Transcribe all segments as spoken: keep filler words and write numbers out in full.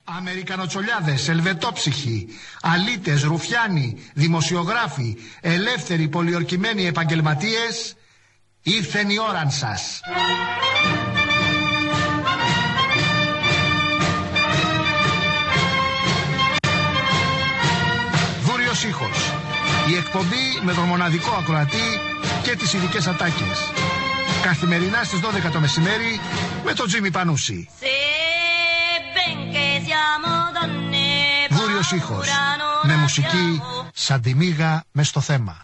Αμερικανοτσολιάδες, ελβετόψυχοι, αλήτες, ρουφιάνοι, δημοσιογράφοι, ελεύθεροι, πολιορκημένοι επαγγελματίες, ήρθεν η ώραν σας. Βούριος ήχος. Η εκπομπή με τον μοναδικό ακροατή και τις ειδικές ατάκες. Καθημερινά στις δώδεκα το μεσημέρι με τον Τζίμι Πανούση. Βούριος ήχος. Με μουσική σαν τη μύγα μες στο θέμα.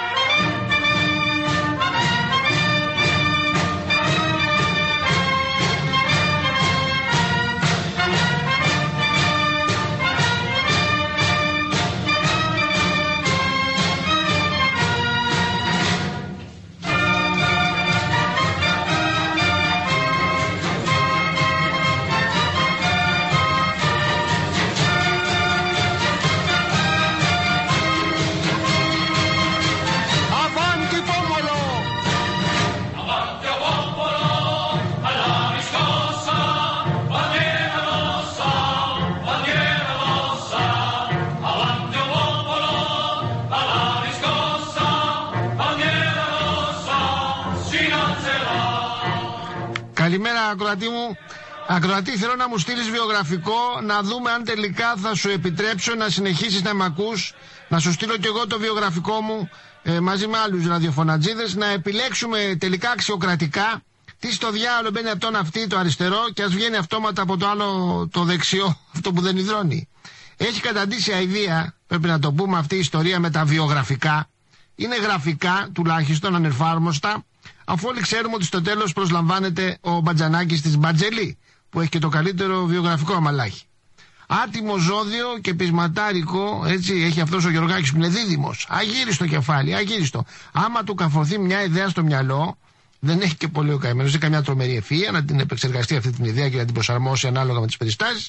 Καλημέρα ακροατή μου. Ακροατή, θέλω να μου στείλεις βιογραφικό, να δούμε αν τελικά θα σου επιτρέψω να συνεχίσεις να μ' ακούς, να σου στείλω κι εγώ το βιογραφικό μου ε, μαζί με άλλους ραδιοφωνατζίδες, να επιλέξουμε τελικά αξιοκρατικά τι στο διάολο μπαίνει από τον αυτή το αριστερό και ας βγαίνει αυτόματα από το άλλο το δεξιό, αυτό που δεν υδρώνει. Έχει καταντήσει αηδία, πρέπει να το πούμε, αυτή η ιστορία με τα βιογραφικά. Είναι γραφικά, τουλάχιστον ανεφάρμοστα, αφού όλοι ξέρουμε ότι στο τέλος προσλαμβάνεται ο Μπατζανάκης της Μπατζελή, που έχει και το καλύτερο βιογραφικό αμαλάχι. Άτιμο ζώδιο και πεισματάρικο, έτσι έχει αυτός ο Γεωργάκης που είναι δίδυμος. Αγύριστο κεφάλι, αγύριστο. Άμα του καυρωθεί μια ιδέα στο μυαλό, δεν έχει και πολύ ο καημένος, δεν καμιά τρομερή ευφυΐα να την επεξεργαστεί αυτή την ιδέα και να την προσαρμόσει ανάλογα με τις περιστάσεις.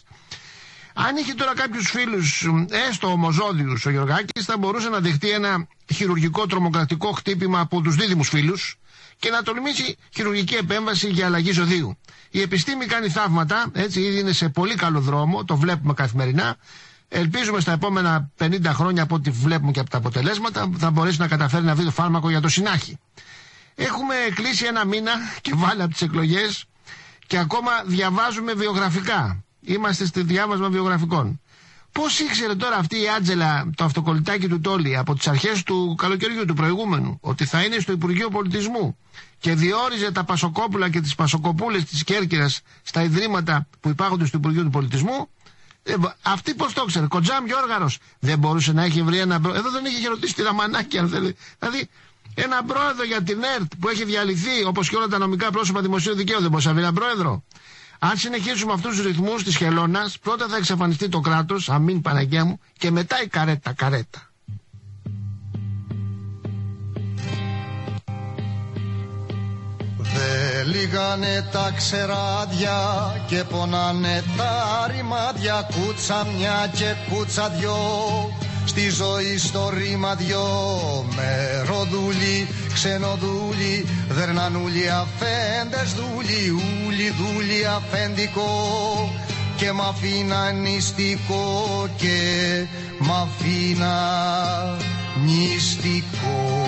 Αν είχε τώρα κάποιους φίλους, έστω ομοζώδιους, ο Γεωργάκης θα μπορούσε να δεχτεί ένα χειρουργικό τρομοκρατικό χτύπημα από τους δίδυμους φίλους και να τολμήσει χειρουργική επέμβαση για αλλαγή ζωδίου. Η επιστήμη κάνει θαύματα, έτσι, ήδη είναι σε πολύ καλό δρόμο, το βλέπουμε καθημερινά. Ελπίζουμε στα επόμενα πενήντα χρόνια, από ό,τι βλέπουμε και από τα αποτελέσματα, θα μπορέσει να καταφέρει να βρει το φάρμακο για το συνάχη. Έχουμε κλείσει ένα μήνα και βάλει από τις εκλογές και ακόμα διαβάζουμε βιογραφικά. Είμαστε στη διάβασμα βιογραφικών. Πώς ήξερε τώρα αυτή η Άντζελα, το αυτοκολλητάκι του Τόλι, από τις αρχές του καλοκαιριού του προηγούμενου, ότι θα είναι στο Υπουργείο Πολιτισμού και διόριζε τα Πασοκόπουλα και τις Πασοκοπούλες της Κέρκυρας στα ιδρύματα που υπάρχονται στο Υπουργείο του Πολιτισμού? Ε, αυτή πώς το ξέρε? Κοντζάμ Γιώργαρος δεν μπορούσε να έχει βρει ένα πρόεδρο? Εδώ δεν είχε ρωτήσει τη Ραμανάκη, αν θέλει. Δηλαδή, ένα πρόεδρο για την ΕΡΤ που έχει διαλυθεί, όπως και όλα τα νομικά πρόσωπα δημοσίου δικαίου, δεν μπορούσε να βρει ένα πρόεδρο? Αν συνεχίσουμε αυτούς τους ρυθμούς της χελώνας, πρώτα θα εξαφανιστεί το κράτος, αμήν Παναγία μου, και μετά η καρέτα, καρέτα. Δε λίγανε τα ξεράδια και πονάνε τα ρημάδια, κούτσα μια και κούτσα δυο, στη ζωή στο ρήμα δυο. Μεροδούλοι, ξενοδούλοι, δερνανούλοι, αφέντες δούλοι, ούλοι δούλοι αφέντικο και μ' αφήνα νηστικό και μ' αφήνα νηστικό.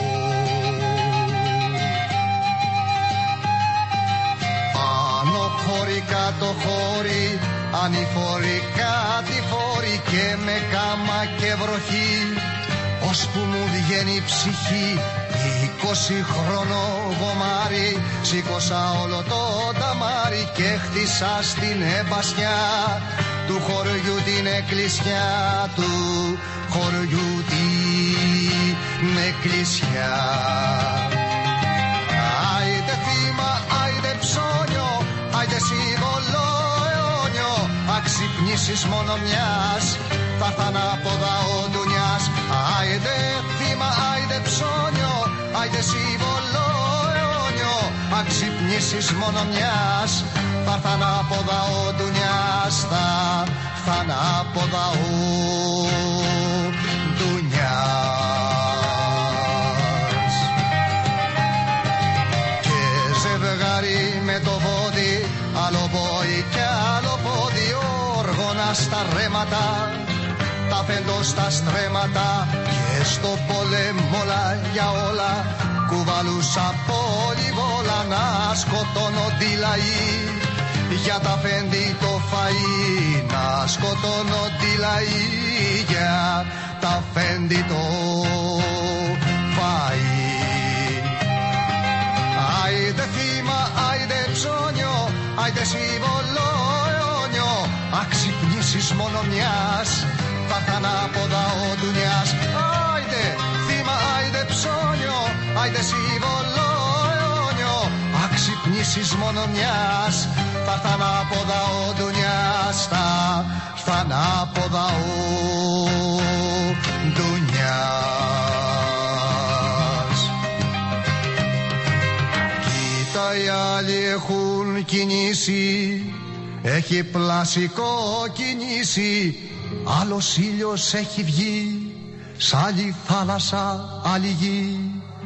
Πάνω χώρι, κάτω χώρι, ανηφόρη, κατηφόρη και με κάμα και βροχή, ώσπου μου βγαίνει η ψυχή. Είκοσι χρόνο γομάρι, σήκωσα όλο το ταμάρι και χτίσα στην εμπασιά του χωριού την εκκλησιά, του χωριού την εκκλησιά. Άιντε θύμα, άιντε ψώνιο, άιντε σύμβολο αιώνιο, αξυπνήσεις μόνο μιας, θα έρθαν από δαό ντουνιάς. Άιντε θύμα, άιντε ψώνιο, άιντε σύμβολο αιώνιο, αξυπνήσεις μόνο μιας, θα έρθαν από δαό ντουνιάς, θα έρθαν από δαό ντουνιάς. Και ζευγάρι με το πόδι, άλλο πόδι κι άλλο πόδι, όργονα στα στα ρέματα, τα πέντω στα στρέμματα και στο πολέμολα για όλα κουβαλούσα πολυβόλα να σκοτώνονται οι λαοί για τα πέντε το φαΐ, να σκοτώνονται οι λαοί για τα πέντε το φαΐ. Άιντε θύμα, άιντε ψώνιο, άιντε σύμβολο αιώνιο, αξυπνήσεις μόνο μιας, θα έρθ' ανάποδα ο ντουνιάς. Άιντε θύμα, άιντε ψώνιο, άιντε σύμβολο αιώνιο, αξυπνήσεις μόνο μιας, θα έρθ' ανάποδα ο ντουνιάς, θα έρθ' ανάποδα ο ντουνιάς. Κοίτα οι άλλοι έχουν κινήσει, έχει πλασικό κινήσει, άλλος ήλιος έχει βγει, σ' άλλη θάλασσα άλλη γη.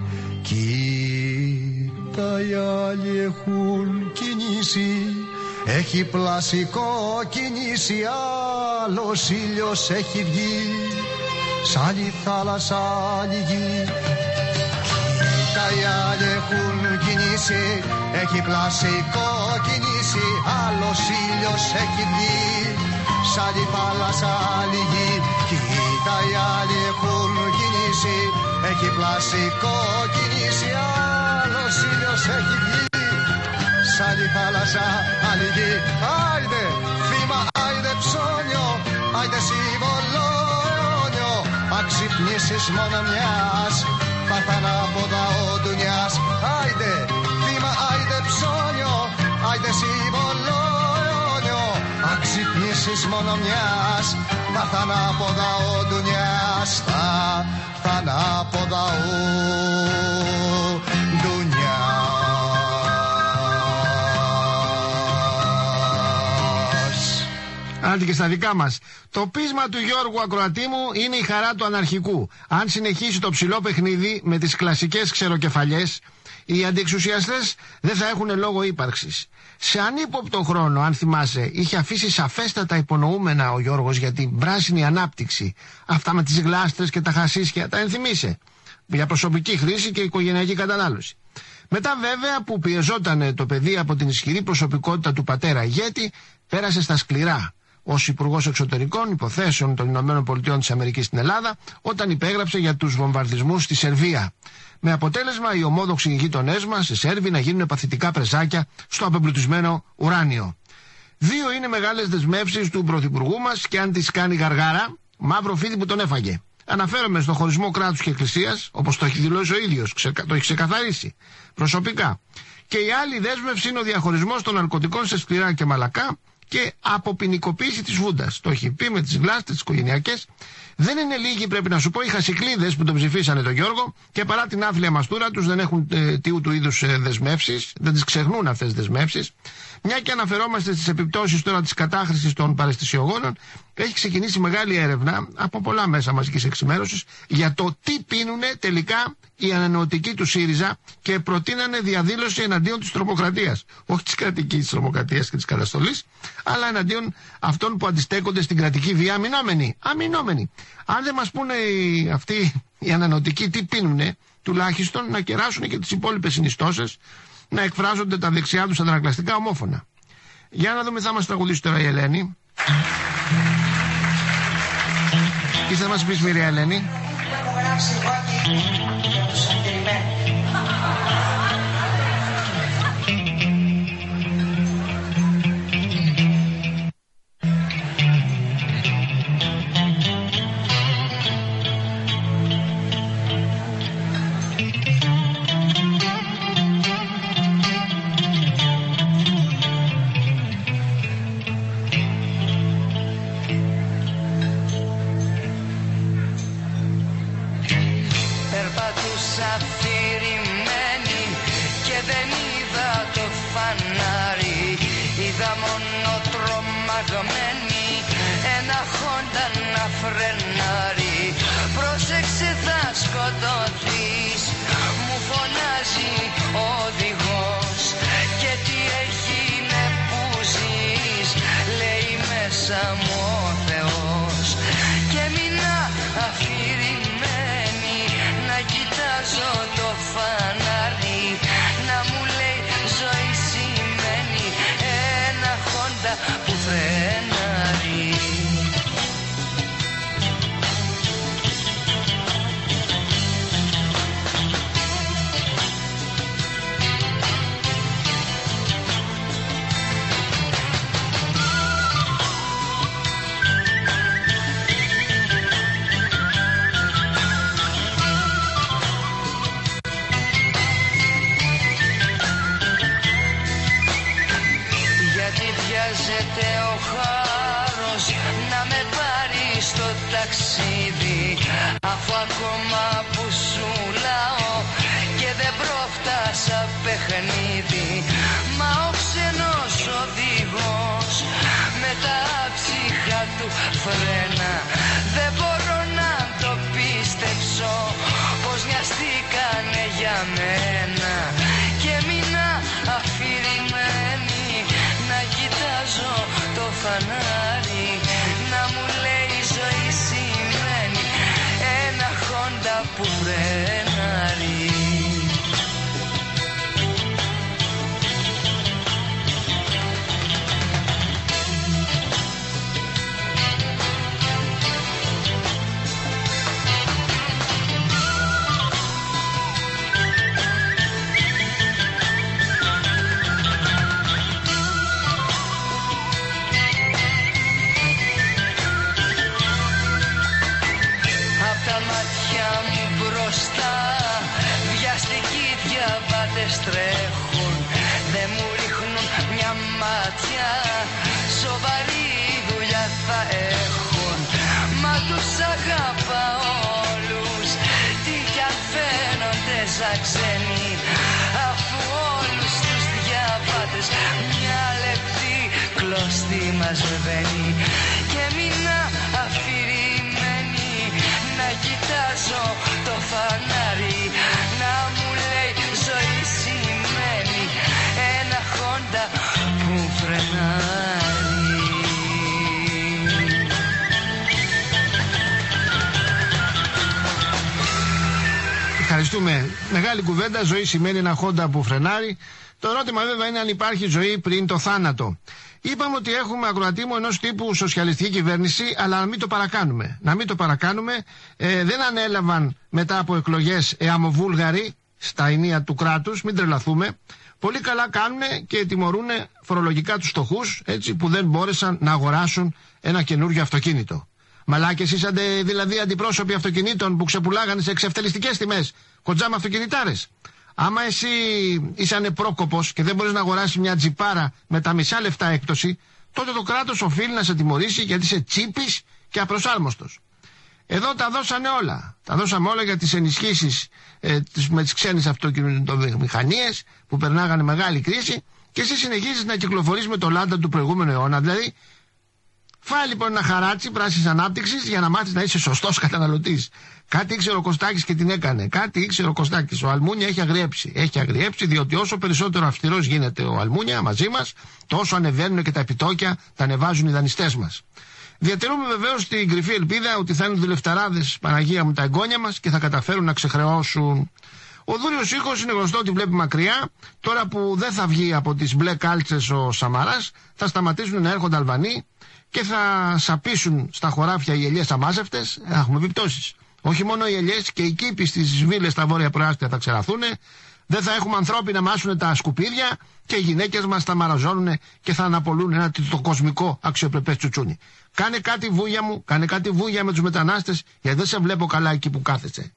Κοίτα οι άλλοι έχουν κινήσει, έχει πλασικό κινήσει, άλλος ήλιος έχει βγει, σ' άλλη θάλασσα άλλη γη. Κοίτα οι άλλοι έχουν κινήσει, έχει πλασικό κινήσει, άλλος ήλιος έχει βγει, σ' άλλη θάλασσα άλλη γη. Κοίτα οι άλλοι έχουν κινήσει, έχει πλασικό κινήσει, άλλος ήλιος έχει βγει, σ' άλλη θάλασσα άλλη γη. Άιντε θύμα, άιντε ψώνιο, άιντε σύμβολο αιώνιο, αξυπνήσεις μόνο μιας, θα έρθ' ανάποδα ο ντουνιάς. Άιντε θύμα, άιντε ψώνιο, άιντε σύμβολο αιώνιο, αξυπνήσεις μόνο μιας, θα έρθ' ανάποδα ο ντουνιάς, θα έρθ' ανάποδα ο ντουνιάς. Άντε και στα δικά μας. Το πείσμα του Γιώργου ακροατή μου είναι η χαρά του αναρχικού. Αν συνεχίσει το ψηλό παιχνίδι με τις κλασικές ξεροκεφαλιές, οι αντιεξουσιαστές δεν θα έχουν λόγο ύπαρξης. Σε ανύποπτο χρόνο, αν θυμάσαι, είχε αφήσει σαφέστατα υπονοούμενα ο Γιώργος για την πράσινη ανάπτυξη. Αυτά με τις γλάστρες και τα χασίσια, τα ενθυμίσαι. Για προσωπική χρήση και οικογενειακή κατανάλωση. Μετά βέβαια που πιεζόταν το παιδί από την ισχυρή προσωπικότητα του πατέρα ηγέτη, πέρασε στα σκληρά ως Υπουργός Εξωτερικών Υποθέσεων των Ηνωμένων Πολιτειών της Αμερικής στην Ελλάδα, όταν υπέγραψε για τους βομβαρδισμούς στη Σερβία. Με αποτέλεσμα οι ομόδοξοι γείτονές μας, οι Σέρβοι, να γίνουν παθητικά πρεζάκια στο απεμπλουτισμένο ουράνιο. Δύο είναι μεγάλες δεσμεύσεις του Πρωθυπουργού μας και αν τις κάνει γαργάρα, μαύρο φίδι που τον έφαγε. Αναφέρομαι στο χωρισμό κράτους και εκκλησίας, όπως το έχει δηλώσει ο ίδιος, το έχει ξεκαθαρίσει προσωπικά. Και η άλλη δέσμευση είναι ο διαχωρισμός των ναρκωτικών σε σκληρά και μαλακά και αποποινικοποίηση της Βούντας. Το έχει πει με τις γλάστες, τις οικογενειακές. Δεν είναι λίγοι, πρέπει να σου πω, οι χασικλίδες που τον ψηφίσανε τον Γιώργο και παρά την άθλια μαστούρα τους δεν έχουν ε, τι του είδους ε, δεσμεύσεις, δεν τις ξεχνούν αυτές τις δεσμεύσεις. Μια και αναφερόμαστε στις επιπτώσεις τώρα της κατάχρησης των παραισθησιογόνων, έχει ξεκινήσει μεγάλη έρευνα από πολλά μέσα μαζικής εξημέρωσης για το τι πίνουνε τελικά οι ανανεωτικοί του ΣΥΡΙΖΑ και προτείνανε διαδήλωση εναντίον της τρομοκρατίας. Όχι της κρατικής τρομοκρατίας και της καταστολής, αλλά εναντίον αυτών που αντιστέκονται στην κρατική βία αμυνόμενοι. Αμυνόμενοι. Αν δεν μας πούνε οι, αυτοί οι ανανεωτικοί τι πίνουνε, τουλάχιστον να κεράσουν και τις υπόλοιπες συνιστώσεις, να εκφράζονται τα δεξιά τους αντανακλαστικά ομόφωνα. Για να δούμε, θα μας τραγουδήσει τώρα η Ελένη. Τι θα μας πεις, μοιραία Ελένη? Αφηρημένη και δεν είδα το φανάρι, είδα μόνο τρομαγμένη ένα χόντα να φρενάρει. Πρόσεξε, θα σκοτωθείς, μου φωνάζει ο οδηγός, και τι έγινε που ζεις, λέει μέσα μου στο ταξίδι, αφού ακόμα που σου λάω και δεν πρόφτασα παιχνίδι. Μα ο ξένος οδηγός με τα ψυχα του φρένα, δεν μπορώ να το πίστεψω πως νοιαστήκανε για μένα και μείνα αφηρημένη να κοιτάζω το φανάρι, να μου λέει η ζωή σημαίνει ένα Χόντα που φρενάρει. Τρέχουν, δεν μου ρίχνουν μια μάτια, σοβαρή δουλειά θα έχουν. Μα τους αγαπάω όλους, τι κι αν φαίνονται σαν ξένοι, αφού όλους τους διαβάτες μια λεπτή κλωστή μας βαίνει. Και μείνα αφηρημένη να κοιτάζω το φανάρι, να μου λέει ζωή σημαίνει ένα Χόντα που φρενάρει. Ευχαριστούμε. Μεγάλη κουβέντα. Ζωή σημαίνει ένα Χόντα που φρενάρει. Το ερώτημα βέβαια είναι αν υπάρχει ζωή πριν το θάνατο. Είπαμε ότι έχουμε ακροατήμο ενός τύπου σοσιαλιστική κυβέρνηση, αλλά να μην το παρακάνουμε. Να μην το παρακάνουμε. Ε, δεν ανέλαβαν μετά από εκλογές εαμοβούλγαροι στα ενία του κράτους, μην τρελαθούμε. Πολύ καλά κάνουν και τιμωρούν φορολογικά τους φτωχούς, έτσι, που δεν μπόρεσαν να αγοράσουν ένα καινούριο αυτοκίνητο. Μαλάκες είσατε δηλαδή αντιπρόσωποι αυτοκινήτων που ξεπουλάγανε σε εξευτελιστικές τιμές, κοντζάμα αυτοκινητάρες. Άμα εσύ ήσανε πρόκοπος και δεν μπορείς να αγοράσεις μια τζιπάρα με τα μισά λεφτά έκπτωση, τότε το κράτος οφείλει να σε τιμωρήσει γιατί είσαι τσίπης και απροσάρμοστος. Εδώ τα δώσανε όλα. Τα δώσαμε όλα για τις ενισχύσεις ε, με τις ξένες αυτοκινητομηχανίες που περνάγανε μεγάλη κρίση και εσύ συνεχίζεις να κυκλοφορείς με το λάντα του προηγούμενου αιώνα. Δηλαδή, φάει λοιπόν ένα χαράτσι πράσινης ανάπτυξης για να μάθεις να είσαι σωστός καταναλωτής. Κάτι ήξερε ο Κωστάκης και την έκανε. Κάτι ήξερε ο Κωστάκης. Ο Αλμούνια έχει αγριέψει. Έχει αγριέψει διότι όσο περισσότερο αυστηρός γίνεται ο Αλμούνια μαζί μας, τόσο ανεβαίνουν και τα επιτόκια, τα ανεβάζουν οι δανειστές μας. Διατηρούμε βεβαίως την κρυφή ελπίδα ότι θα είναι δουλευταράδες, Παναγία μου, τα εγγόνια μας και θα καταφέρουν να ξεχρεώσουν. Ο δούριος ήχος είναι γνωστό ότι βλέπει μακριά. Τώρα που δεν θα βγει από τις μπλε κάλτσες ο Σαμαράς, θα σταματήσουν να έρχονται Αλβανοί και θα σαπίσουν στα χωράφια οι ελιές αμάζευτες. Έχουμε επιπτώσεις. Όχι μόνο οι ελιές και οι κήποι στις βίλες στα βόρεια προάστια θα ξεραθούν. Δεν θα έχουμε ανθρώποι να μάσουν τα σκουπίδια και οι γυναίκες μας θα μαραζώνουν και θα αναπολούν ένα το κοσμικό αξιοπρεπές τσουτσούνι. Κάνε κάτι βούγια μου, κάνε κάτι βούγια με τους μετανάστες, γιατί δεν σε βλέπω καλά εκεί που κάθεσαι.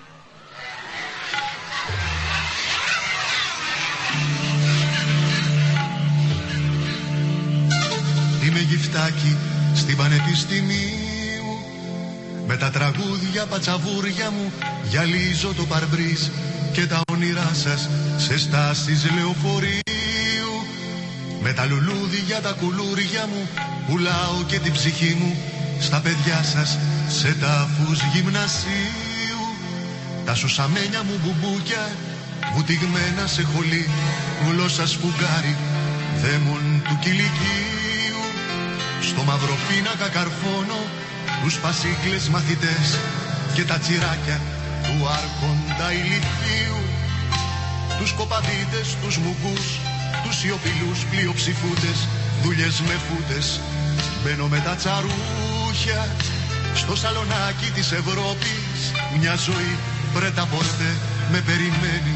Είμαι γυφτάκι στην Πανεπιστημίου, με τα τραγούδια πατσαβούρια μου γυαλίζω το παρμπρίζ και τα όνειρά σας σε στάσεις λεωφορείου. Με τα λουλούδια τα κουλούρια μου πουλάω και την ψυχή μου στα παιδιά σας σε τάφους γυμνασίου. Τα σουσαμένια μου μπουμπούκια βουτυγμένα σε χολή, γλώσσα σφουγγάρι δαίμον του κηλικίου. Στο μαύρο πίνακα καρφώνω τους πασίκλες μαθητές και τα τσιράκια του άρχοντα ηλιθίου. Τους κοπαδίτες, τους μουγκούς, τους σιωπηλούς πλειοψηφούτες, δουλειές με φούτες. Μπαίνω με τα τσαρούχια στο σαλονάκι της Ευρώπης. Μια ζωή πρέτα πορτέ με περιμένει.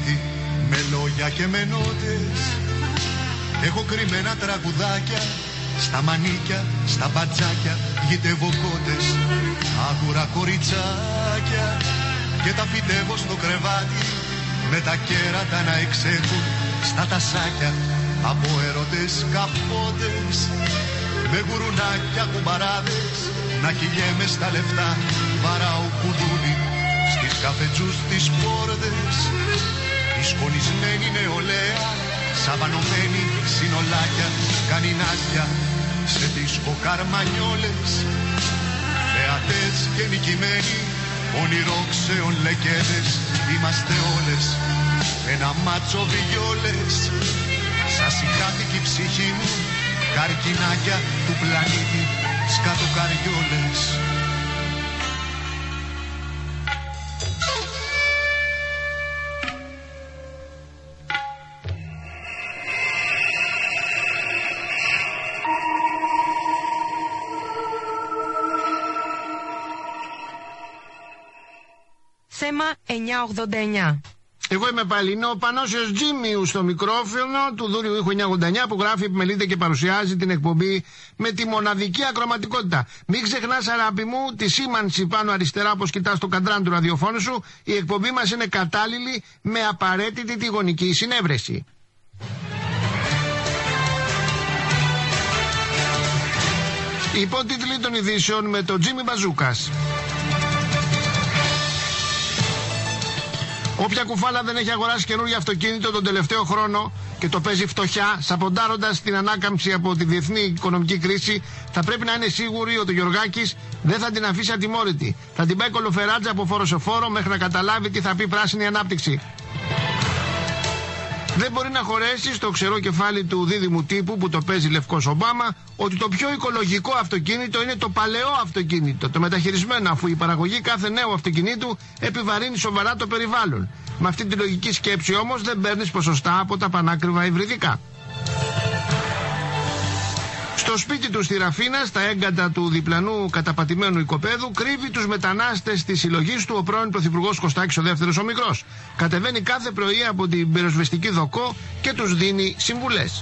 σπίτι με λόγια και με νότες. Έχω κρυμμένα τραγουδάκια στα μανίκια, στα μπατζάκια, γητεύω κότες, άγουρα κοριτσάκια και τα φυτεύω στο κρεβάτι με τα κέρατα να εξέχουν στα τασάκια από ερωτές καπότες με γουρουνάκια κουμπαράδες να κυλιέμαι στα λεφτά βαράω κουδούνι στις καφετζούς τις πόρδες η σκονισμένη νεολαία σαβανωμένη συνολάκια κανινάκια σε δίσκο καρμανιόλες θεατές και νικημένοι ονειρόξεων λεκέδες είμαστε όλες ένα μάτσο βιόλες σας η ψυχή μου καρκινάκια του πλανήτη σκατοκαριόλες. Θέμα εννιακόσια ογδόντα εννιά. Εγώ είμαι πάλι, είναι ο Πανώσιος Τζίμιου στο μικρόφωνο του Δούριου Ήχου εννιακόσια ογδόντα εννιά που γράφει, επιμελείται και παρουσιάζει την εκπομπή με τη μοναδική ακροματικότητα. Μην ξεχνάς, αγάπη μου, τη σήμανση πάνω αριστερά όπως κοιτάς το καντράν του ραδιοφώνου σου. Η εκπομπή μας είναι κατάλληλη με απαραίτητη τη γονική συνέβρεση. Υπότιτλοι των ειδήσεων με τον Τζίμι Μπαζούκας. Όποια κουφάλα δεν έχει αγοράσει καινούργιο αυτοκίνητο τον τελευταίο χρόνο και το παίζει φτωχιά, σαποντάροντας την ανάκαμψη από τη διεθνή οικονομική κρίση, θα πρέπει να είναι σίγουροι ότι ο Γιωργάκης δεν θα την αφήσει ατιμόρυτη. Θα την πάει κολοφεράτζα από φόρο σε φόρο μέχρι να καταλάβει τι θα πει πράσινη ανάπτυξη. Δεν μπορεί να χωρέσει στο ξερό κεφάλι του δίδυμου τύπου που το παίζει λευκός Ομπάμα ότι το πιο οικολογικό αυτοκίνητο είναι το παλαιό αυτοκίνητο, το μεταχειρισμένο, αφού η παραγωγή κάθε νέου αυτοκινήτου επιβαρύνει σοβαρά το περιβάλλον. Με αυτή τη λογική σκέψη όμως δεν παίρνεις ποσοστά από τα πανάκριβα υβριδικά. Στο σπίτι του στη Ραφίνα, στα έγκατα του διπλανού καταπατημένου οικοπαίδου, κρύβει τους μετανάστες της συλλογής του ο πρώην πρωθυπουργός Κωστάκης ο δεύτερος ο Μικρός. Κατεβαίνει κάθε πρωί από την πυροσβεστική δοκό και τους δίνει συμβουλές.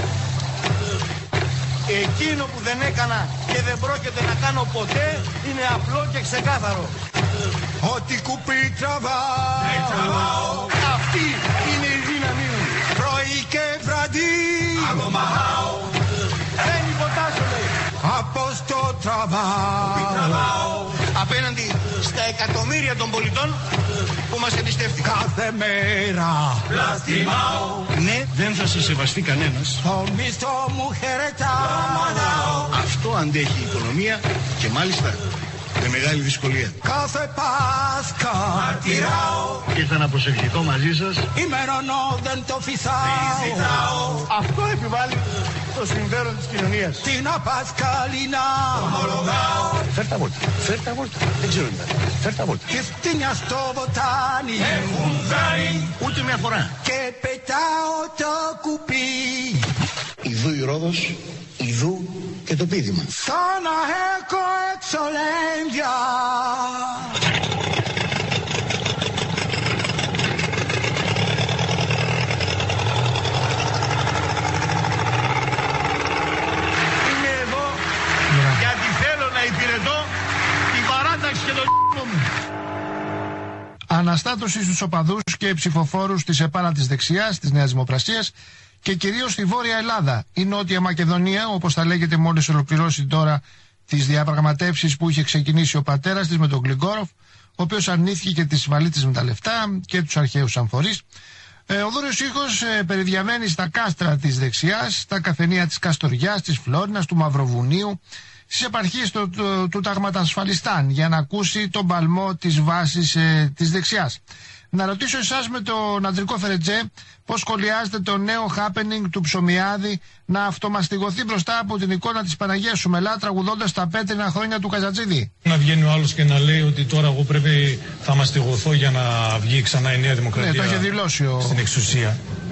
Εκείνο που δεν έκανα και δεν πρόκειται να κάνω ποτέ είναι απλό και ξεκάθαρο. Ό,τι κουπί τραβάω, αυτή είναι η δύναμή μου. πρωί και βραδύ Αγωμαάω, δεν υποτάσσομαι. από στο τραβάω Απέναντι στα εκατομμύρια των πολιτών που μας εμπιστεύτηκαν. κάθε μέρα. Πλαστιμάω. Ναι, δεν θα σε σεβαστεί κανένας. Το μισθό μου χαιρετάω Αυτό αντέχει η οικονομία και μάλιστα με μεγάλη δυσκολία. κάθε Πάσχα. Μαρτυράω. Ήρθα να προσευχηθώ μαζί σας. Ημερονό δεν το φυσάω Αυτό επιβάλλει το συμφέρον της κοινωνίας. την Απασκαλίνα. Ομολογάω. Φέρ' τα βόλτα, φέρ' τα βόλτα. Δεν ξέρω τι θα. Φέρ' τα βόλτα. Και φτύνια στο βοτάνι Έχουν κάνει ούτε μια φορά. και πετάω το κουπί Ιδού η Ρόδος, ιδού και το πείδημα. σαν να έχω εξολένδια. Είμαι εδώ γιατί θέλω να υπηρετώ την παράταξη και τον μου. Αναστάτωση στους οπαδούς και ψηφοφόρους της επάνατης δεξιάς, της Νέας Δημοκρασίας και κυρίως στη Βόρεια Ελλάδα. Η Νότια Μακεδονία, όπως θα λέγεται, μόλις ολοκληρώσει τώρα τις διαπραγματεύσεις που είχε ξεκινήσει ο πατέρας της με τον Γκλιγκόροφ, ο οποίος αρνήθηκε και τις βαλίτσες με τα λεφτά και τους αρχαίους αμφορείς. Ε, ο Δούριος Ήχος ε, περιδιαμένει στα κάστρα της δεξιάς, στα καφενεία της Καστοριάς, της Φλόρινας, του Μαυροβουνίου, στις επαρχίες του, του, του Ταγματασφαλιστάν για να ακούσει τον παλμό της βάσης ε, της δεξιάς. Να ρωτήσω εσάς με τον Αντρικό Φερετζέ πώς σχολιάζετε το νέο happening του Ψωμιάδη να αυτομαστιγωθεί μπροστά από την εικόνα της Παναγίας Σουμελά τραγουδώντας τα πέτρινα χρόνια του Καζατζίδη. Να βγαίνει ο άλλος και να λέει ότι τώρα εγώ πρέπει θα μαστιγωθώ για να βγει ξανά η Νέα Δημοκρατία. Ναι, το είχε δηλώσει ο... στην εξουσία.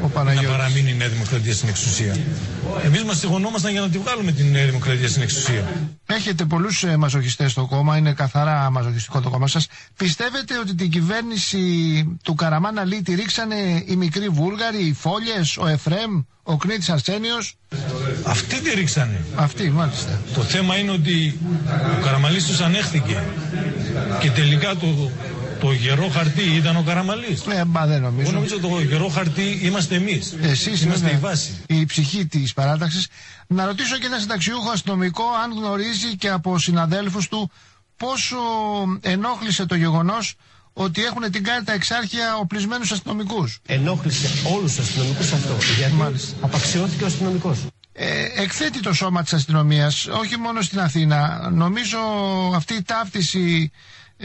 να παραμείνει η Νέα Δημοκρατία στην εξουσία. Εμείς μας συγχωνόμασταν για να τη βγάλουμε την Νέα Δημοκρατία στην εξουσία. Έχετε πολλούς ε, μαζοχιστές στο κόμμα, είναι καθαρά μαζοχιστικό το κόμμα σας. Πιστεύετε ότι την κυβέρνηση του Καραμάν Αλή τη ρίξανε οι μικροί Βούλγαροι, οι Φόλιες, ο Εφρέμ, ο Κνήτης Αρσένιος? Αυτοί τη ρίξανε. Αυτοί, μάλιστα. Το θέμα είναι ότι ο Καραμαλής τους ανέχθηκε και τελικά το, το γερό χαρτί ήταν ο Καραμαλής. Ε, μπα, δεν νομίζω. Εγώ νομίζω το γερό χαρτί είμαστε εμείς. Εσείς είμαστε είναι η βάση. Η ψυχή της παράταξης. Να ρωτήσω και ένα συνταξιούχο αστυνομικό αν γνωρίζει και από συναδέλφους του πόσο ενόχλησε το γεγονός ότι έχουν την κάρτα εξάρχεια οπλισμένους αστυνομικούς. Ενόχλησε όλους τους αστυνομικούς αυτό, γιατί Μάλιστα. απαξιώθηκε ο αστυνομικός. Ε, εκθέτει το σώμα της αστυνομίας, όχι μόνο στην Αθήνα. Νομίζω αυτή η ταύτιση ε,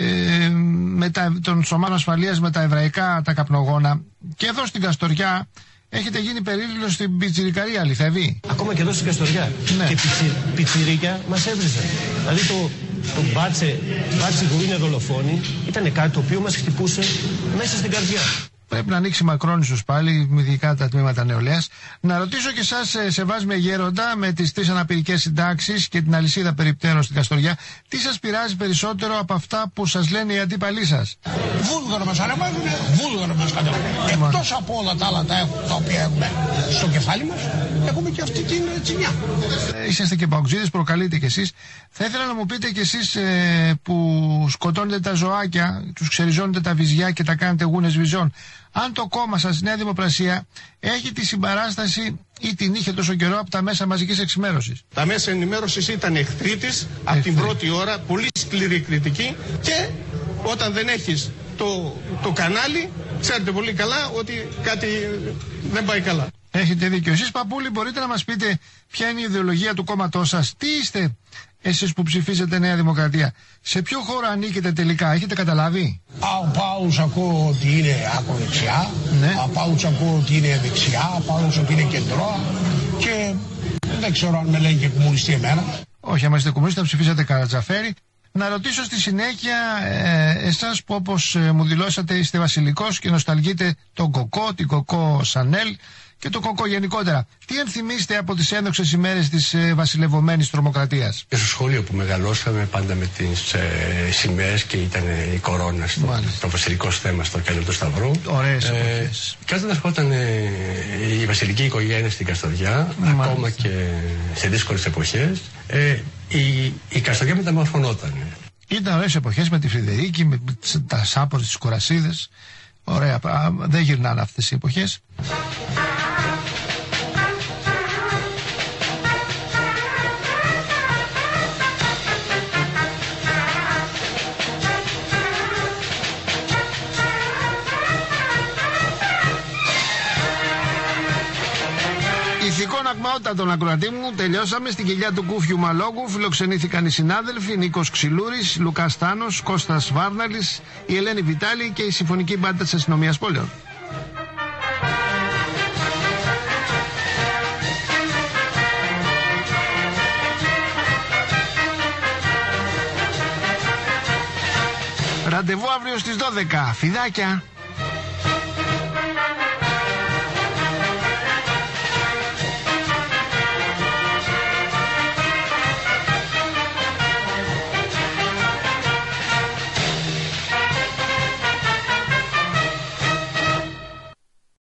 με τα, των σωμάτων ασφαλείας με τα εβραϊκά τα καπνογόνα και εδώ στην Καστοριά έχετε γίνει περίληλο στην πιτσιρικαρία, αληθεύει? Ακόμα και εδώ στην Καστοριά. Ναι. Και πιτσι, πιτσιρίκια μας έβριζαν. Δηλαδή το, το μπάτσε, μπάτσε που είναι δολοφόνη ήταν κάτι το οποίο μας χτυπούσε μέσα στην καρδιά. Πρέπει να ανοίξει μακρόνισος πάλι, ειδικά τα τμήματα νεολαίας. Να ρωτήσω και εσάς, Σεβάσμια Γέροντα, με τις τρεις αναπηρικές συντάξεις και την αλυσίδα περιπτέρων στην Καστοριά, τι σας πειράζει περισσότερο από αυτά που σας λένε οι αντίπαλοι σας? Βούλγαρο μας ανεβάζουνε, βούλγαρο μας κατεβάζουνε. Εκτός από όλα τα άλλα τα, τα οποία έχουμε στο κεφάλι μας, έχουμε και αυτή την τσινιά. Ε, είσαστε και παουτζίδες, προκαλείτε κι εσείς. Θα ήθελα να μου πείτε κι εσείς ε, που σκοτώνετε τα ζωάκια, τους ξεριζώνετε τα βυζιά και τα κάνετε γούνες βυζών, αν το κόμμα σας, Νέα Δημοκρασία, έχει τη συμπαράσταση ή την είχε τόσο καιρό από τα μέσα μαζικής εξημέρωσης? Τα μέσα ενημέρωσης ήταν εχθροί της από την πρώτη ώρα, πολύ σκληρή κριτική, και όταν δεν έχεις το, το κανάλι, ξέρετε πολύ καλά ότι κάτι δεν πάει καλά. Έχετε δίκιο. Εσείς, Παπούλη, μπορείτε να μας πείτε ποια είναι η ιδεολογία του κόμματός σας? Τι είστε εσείς που ψηφίζετε Νέα Δημοκρατία? Σε ποιο χώρο ανήκετε τελικά? Έχετε καταλάβει? Πάους ακούω ότι είναι ακροδεξιά, Ναι. πάους ακούω ότι είναι δεξιά, πάους ότι είναι κεντρό και δεν ξέρω αν με λένε και κομμουνιστή εμένα. Όχι, άμα είστε κομμουνιστές θα ψηφίσατε Καρατζαφέρη. Να ρωτήσω στη συνέχεια ε, εσάς που όπως ε, μου δηλώσατε είστε βασιλικός και νοσταλγείτε τον Κοκό, την Κοκό Σανέλ και το Κοκό γενικότερα. Τι ενθυμίστε από τις ένδοξες ημέρες της ε, βασιλευωμένης τρομοκρατίας? Και στο σχολείο που μεγαλώσαμε πάντα με τις ε, σημαίες και ήταν η κορώνα στο το βασιλικό θέμα στο κέντρο του Σταυρού. Ωραίες ε, εποχές. Και όταν ερχόταν ε, η βασιλική οικογένεια στην Καστοριά, Μάλιστα. ακόμα και σε δύσκολες εποχές, ε, η, η Καστοριά μεταμορφωνόταν. Ήταν ωραίες εποχές με τη Φρυδερίκη, με τα σάπορες, τις κορασίδες. Ωραία, δεν γυρνάνε αυτές οι εποχές. Ηθικών ακμαότατων ακροατή μου, τελειώσαμε. Στην κοιλιά του Κούφιου Μαλόγου φιλοξενήθηκαν οι συνάδελφοι Νίκος Ξυλούρης, Λουκάς Τάνος, Κώστας Βάρναλης, η Ελένη Βιτάλη και η Συμφωνική Μπάντα της Αστυνομίας Πόλεων. Ραντεβού αύριο στις δώδεκα. Φιδάκια.